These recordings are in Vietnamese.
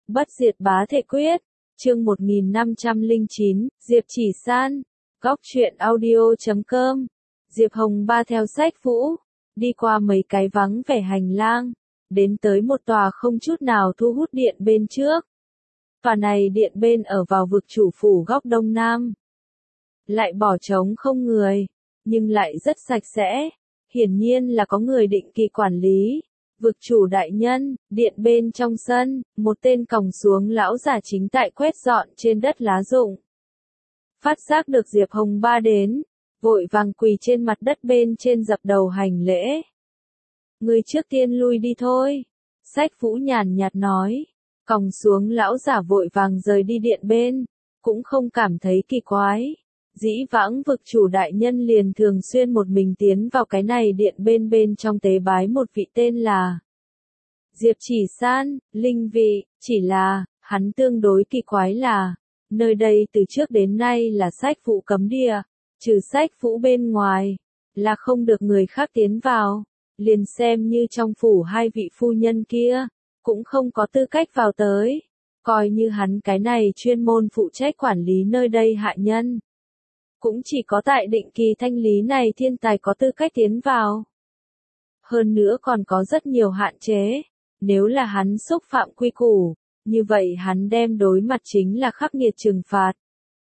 Bất diệt bá thể quyết, chương 1509, Diệp Chỉ San, góc truyện audio.com, Diệp Hồng Ba theo sách Vũ, đi qua mấy cái vắng vẻ hành lang, đến tới một tòa không chút nào thu hút điện bên trước. Tòa này điện bên ở vào vực chủ phủ góc đông nam. Lại bỏ trống không người, nhưng lại rất sạch sẽ, hiển nhiên là có người định kỳ quản lý. Vực chủ đại nhân, điện bên trong sân, một tên còng xuống lão già chính tại quét dọn trên đất lá rụng. Phát giác được Diệp Hồng Ba đến, vội vàng quỳ trên mặt đất bên trên dập đầu hành lễ. Người trước tiên lui đi thôi. Sách Vũ nhàn nhạt nói. Còng xuống lão giả vội vàng rời đi điện bên, cũng không cảm thấy kỳ quái. Dĩ vãng vực chủ đại nhân liền thường xuyên một mình tiến vào cái này điện bên trong tế bái một vị tên là Diệp Chỉ San, linh vị, chỉ là, hắn tương đối kỳ quái là, nơi đây từ trước đến nay là sách Vũ cấm địa, trừ sách Vũ bên ngoài, là không được người khác tiến vào, liền xem như trong phủ hai vị phu nhân kia, cũng không có tư cách vào tới, coi như hắn cái này chuyên môn phụ trách quản lý nơi đây hạ nhân. Cũng chỉ có tại định kỳ thanh lý này thiên tài có tư cách tiến vào. Hơn nữa còn có rất nhiều hạn chế, nếu là hắn xúc phạm quy củ, như vậy hắn đem đối mặt chính là khắc nghiệt trừng phạt.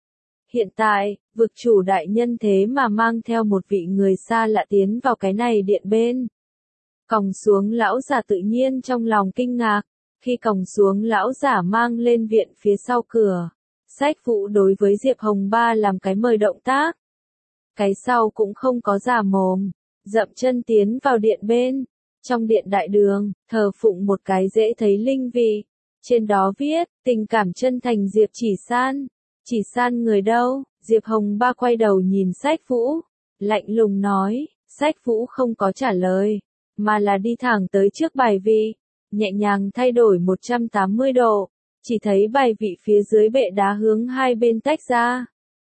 Hiện tại, vực chủ đại nhân thế mà mang theo một vị người xa lạ tiến vào cái này điện bên. Còng xuống lão giả tự nhiên trong lòng kinh ngạc, khi còng xuống lão giả mang lên viện phía sau cửa. Sách Vũ đối với Diệp Hồng Ba làm cái mời động tác. Cái sau cũng không có giả mồm, dậm chân tiến vào điện bên. Trong điện đại đường, thờ phụng một cái dễ thấy linh vị. Trên đó viết, tình cảm chân thành Diệp Chỉ San. Chỉ San người đâu? Diệp Hồng Ba quay đầu nhìn sách Vũ. Lạnh lùng nói, sách Vũ không có trả lời, mà là đi thẳng tới trước bài vị. Nhẹ nhàng thay đổi 180 độ. Chỉ thấy bài vị phía dưới bệ đá hướng hai bên tách ra.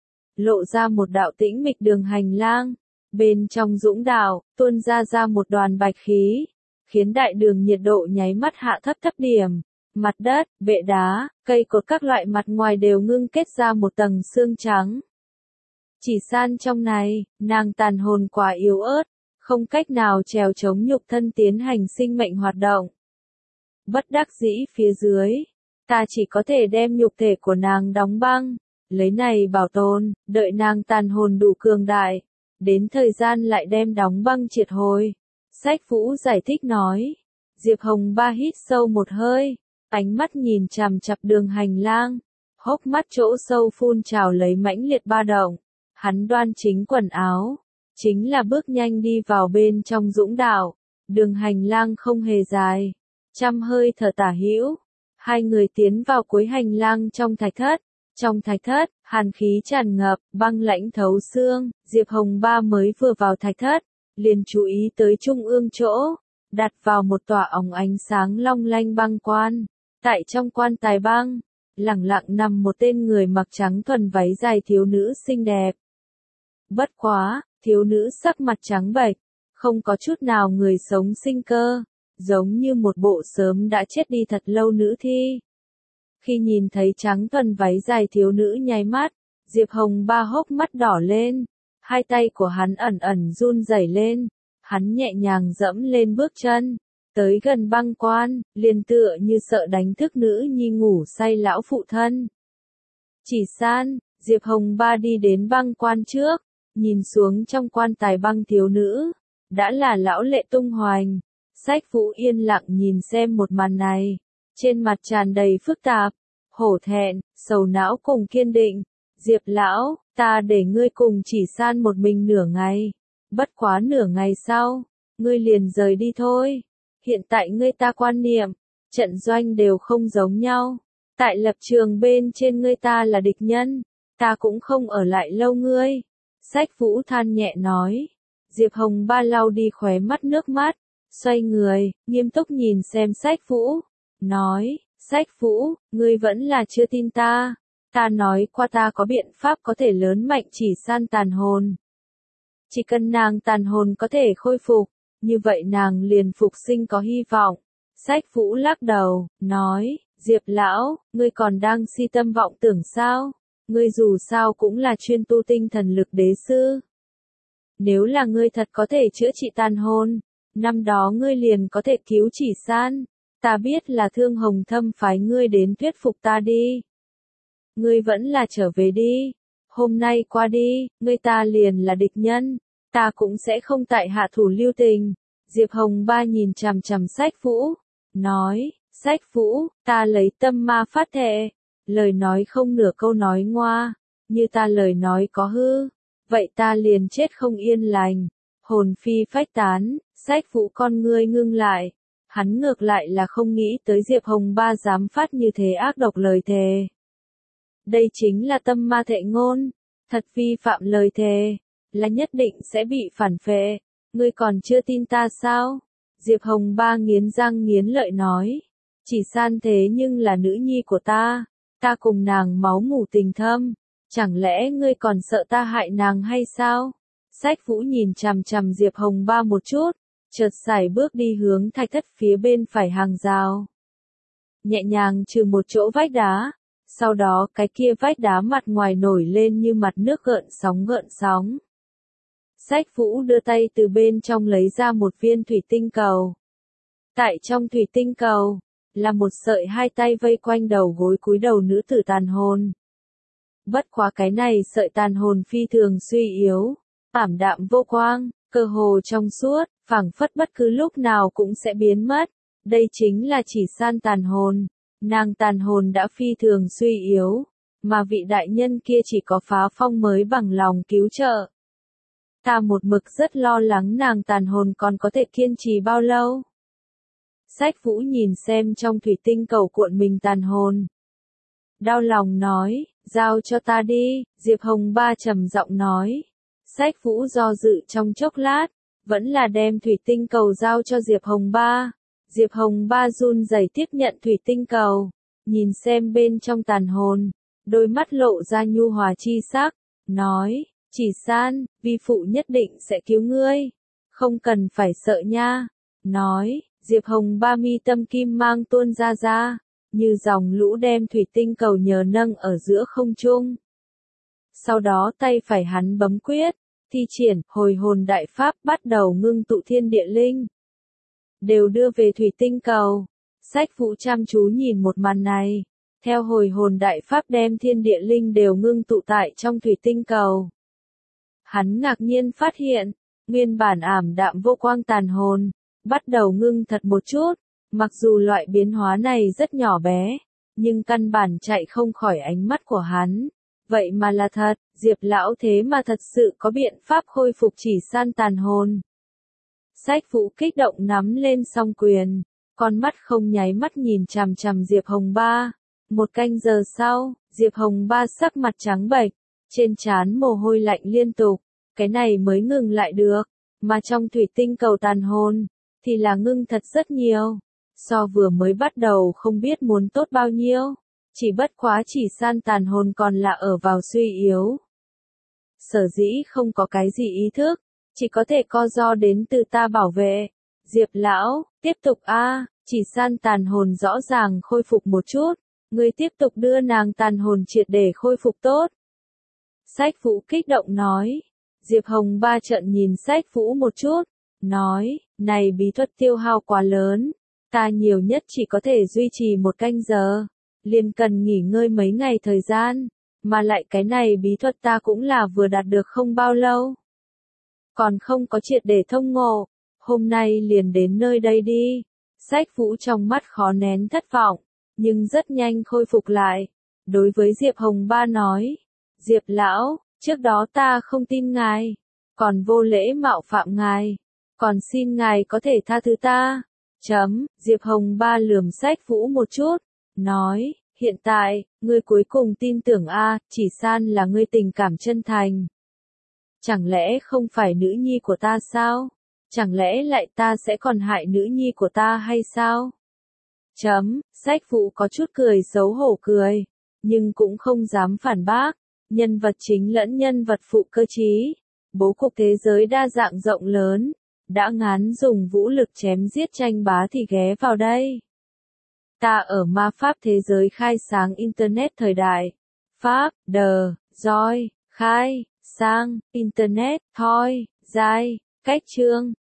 Lộ ra một đạo tĩnh mịch đường hành lang. Bên trong dũng đạo, tuôn ra một đoàn bạch khí. Khiến đại đường nhiệt độ nháy mắt hạ thấp điểm. Mặt đất, bệ đá, cây cột các loại mặt ngoài đều ngưng kết ra một tầng xương trắng. Chỉ San trong này, nàng tàn hồn quá yếu ớt. Không cách nào trèo chống nhục thân tiến hành sinh mệnh hoạt động. Bất đắc dĩ phía dưới. Ta chỉ có thể đem nhục thể của nàng đóng băng, lấy này bảo tồn, đợi nàng tàn hồn đủ cường đại, đến thời gian lại đem đóng băng triệt hồi. Sách Vũ giải thích nói, Diệp Hồng Ba hít sâu một hơi, ánh mắt nhìn chằm chằm đường hành lang, hốc mắt chỗ sâu phun trào lấy mãnh liệt ba động, hắn đoan chính quần áo, chính là bước nhanh đi vào bên trong dũng đạo, đường hành lang không hề dài, trăm hơi thở tả hữu. Hai người tiến vào cuối hành lang trong thạch thất. Trong thạch thất, hàn khí tràn ngập, băng lãnh thấu xương. Diệp Hồng Ba mới vừa vào thạch thất, liền chú ý tới trung ương chỗ, đặt vào một tòa óng ánh sáng long lanh băng quan. Tại trong quan tài băng, lẳng lặng nằm một tên người mặc trắng thuần váy dài thiếu nữ xinh đẹp. Bất quá, thiếu nữ sắc mặt trắng bệch, không có chút nào người sống sinh cơ. Giống như một bộ sớm đã chết đi thật lâu nữ thi. Khi nhìn thấy trắng thuần váy dài thiếu nữ nháy mắt, Diệp Hồng Ba hốc mắt đỏ lên, hai tay của hắn ẩn ẩn run rẩy lên, hắn nhẹ nhàng dẫm lên bước chân, tới gần băng quan, liền tựa như sợ đánh thức nữ nhi ngủ say lão phụ thân. Chỉ San, Diệp Hồng Ba đi đến băng quan trước, nhìn xuống trong quan tài băng thiếu nữ, đã là lão lệ tung hoành. Sách Vũ yên lặng nhìn xem một màn này, trên mặt tràn đầy phức tạp, hổ thẹn, sầu não cùng kiên định. Diệp lão, ta để ngươi cùng Chỉ San một mình nửa ngày, bất quá nửa ngày sau, ngươi liền rời đi thôi. Hiện tại ngươi ta quan niệm, trận doanh đều không giống nhau. Tại lập trường bên trên ngươi ta là địch nhân, ta cũng không ở lại lâu ngươi. Sách Vũ than nhẹ nói. Diệp Hồng Ba lau đi khóe mắt nước mắt. Xoay người, nghiêm túc nhìn xem sách Vũ, nói, sách Vũ, ngươi vẫn là chưa tin ta. Ta nói qua ta có biện pháp có thể lớn mạnh Chỉ San tàn hồn. Chỉ cần nàng tàn hồn có thể khôi phục, như vậy nàng liền phục sinh có hy vọng. Sách Vũ lắc đầu, nói, Diệp lão, ngươi còn đang si tâm vọng tưởng sao? Ngươi dù sao cũng là chuyên tu tinh thần lực đế sư. Nếu là ngươi thật có thể chữa trị tàn hồn, năm đó ngươi liền có thể cứu Chỉ San. Ta biết là Thương Hồng Thâm phái ngươi đến thuyết phục ta đi. Ngươi vẫn là trở về đi. Hôm nay qua đi, ngươi ta liền là địch nhân. Ta cũng sẽ không tại hạ thủ lưu tình. Diệp Hồng Ba nhìn chằm chằm Sách Vũ. Nói, Sách Vũ, ta lấy tâm ma phát thệ. Lời nói không nửa câu nói ngoa. Như ta lời nói có hư. Vậy ta liền chết không yên lành. Hồn phi phách tán, Sách Vũ con ngươi ngưng lại. Hắn ngược lại là không nghĩ tới Diệp Hồng Ba dám phát như thế ác độc lời thề. Đây chính là tâm ma thệ ngôn. Thật vi phạm lời thề. Là nhất định sẽ bị phản phệ. Ngươi còn chưa tin ta sao? Diệp Hồng Ba nghiến răng nghiến lợi nói. Chỉ San thế nhưng là nữ nhi của ta. Ta cùng nàng máu mủ tình thâm. Chẳng lẽ ngươi còn sợ ta hại nàng hay sao? Sách Vũ nhìn chằm chằm Diệp Hồng Ba một chút. Chợt sải bước đi hướng thạch thất phía bên phải hàng rào. Nhẹ nhàng trừ một chỗ vách đá. Sau đó cái kia vách đá mặt ngoài nổi lên như mặt nước gợn sóng gợn sóng. Sách Vũ đưa tay từ bên trong lấy ra một viên thủy tinh cầu. Tại trong thủy tinh cầu, là một sợi hai tay vây quanh đầu gối cúi đầu nữ tử tàn hồn. Bất quá cái này sợi tàn hồn phi thường suy yếu, ảm đạm vô quang, cơ hồ trong suốt, phảng phất bất cứ lúc nào cũng sẽ biến mất. Đây chính là Chỉ San tàn hồn. Nàng tàn hồn đã phi thường suy yếu, mà vị đại nhân kia chỉ có phá phong mới bằng lòng cứu trợ. Ta một mực rất lo lắng nàng tàn hồn còn có thể kiên trì bao lâu. Sách Vũ nhìn xem trong thủy tinh cầu cuộn mình tàn hồn. Đau lòng nói, giao cho ta đi, Diệp Hồng Ba trầm giọng nói. Sách Vũ do dự trong chốc lát, vẫn là đem thủy tinh cầu giao cho Diệp Hồng Ba. Diệp Hồng Ba run rẩy tiếp nhận thủy tinh cầu, nhìn xem bên trong tàn hồn, đôi mắt lộ ra nhu hòa chi sắc, nói, Chỉ San, vi phụ nhất định sẽ cứu ngươi, không cần phải sợ nha. Nói, Diệp Hồng Ba mi tâm kim mang tuôn ra, như dòng lũ đem thủy tinh cầu nhờ nâng ở giữa không trung. Sau đó tay phải hắn bấm quyết, thi triển hồi hồn đại pháp bắt đầu ngưng tụ thiên địa linh. Đều đưa về thủy tinh cầu. Sách Vũ chăm chú nhìn một màn này. Theo hồi hồn đại pháp đem thiên địa linh đều ngưng tụ tại trong thủy tinh cầu. Hắn ngạc nhiên phát hiện, nguyên bản ảm đạm vô quang tàn hồn, bắt đầu ngưng thật một chút. Mặc dù loại biến hóa này rất nhỏ bé, nhưng căn bản chạy không khỏi ánh mắt của hắn. Vậy mà là thật, Diệp lão thế mà thật sự có biện pháp khôi phục Chỉ San tàn hồn. Sách Vũ kích động nắm lên song quyền, con mắt không nháy mắt nhìn chằm chằm Diệp Hồng Ba. Một canh giờ sau, Diệp Hồng Ba sắc mặt trắng bệch, trên trán mồ hôi lạnh liên tục, cái này mới ngừng lại được, mà trong thủy tinh cầu tàn hồn, thì là ngưng thật rất nhiều, so vừa mới bắt đầu không biết muốn tốt bao nhiêu, chỉ bất quá Chỉ San tàn hồn còn là ở vào suy yếu. Sở dĩ không có cái gì ý thức, chỉ có thể co do đến từ ta bảo vệ. Diệp lão, tiếp tục a, Chỉ San tàn hồn rõ ràng khôi phục một chút, ngươi tiếp tục đưa nàng tàn hồn triệt để khôi phục tốt. Sách Vũ kích động nói. Diệp Hồng Ba trợn nhìn Sách Vũ một chút, nói, này bí thuật tiêu hao quá lớn, ta nhiều nhất chỉ có thể duy trì một canh giờ, liền cần nghỉ ngơi mấy ngày thời gian, mà lại cái này bí thuật ta cũng là vừa đạt được không bao lâu. Còn không có triệt để thông ngộ, hôm nay liền đến nơi đây đi. Sách Vũ trong mắt khó nén thất vọng, nhưng rất nhanh khôi phục lại. Đối với Diệp Hồng Ba nói, Diệp lão, trước đó ta không tin ngài, còn vô lễ mạo phạm ngài, còn xin ngài có thể tha thứ ta. Diệp Hồng Ba lườm Sách Vũ một chút, nói, hiện tại, ngươi cuối cùng tin tưởng Chỉ San là ngươi tình cảm chân thành. Chẳng lẽ không phải nữ nhi của ta sao? Chẳng lẽ lại ta sẽ còn hại nữ nhi của ta hay sao? Sách Vũ có chút cười xấu hổ cười, nhưng cũng không dám phản bác. Nhân vật chính lẫn nhân vật phụ cơ trí, bố cục thế giới đa dạng rộng lớn, đã ngán dùng vũ lực chém giết tranh bá thì ghé vào đây. Ta ở ma pháp thế giới khai sáng Internet thời đại. Pháp, đờ, roi, khai, sang, Internet, thoi, giai, cách chương.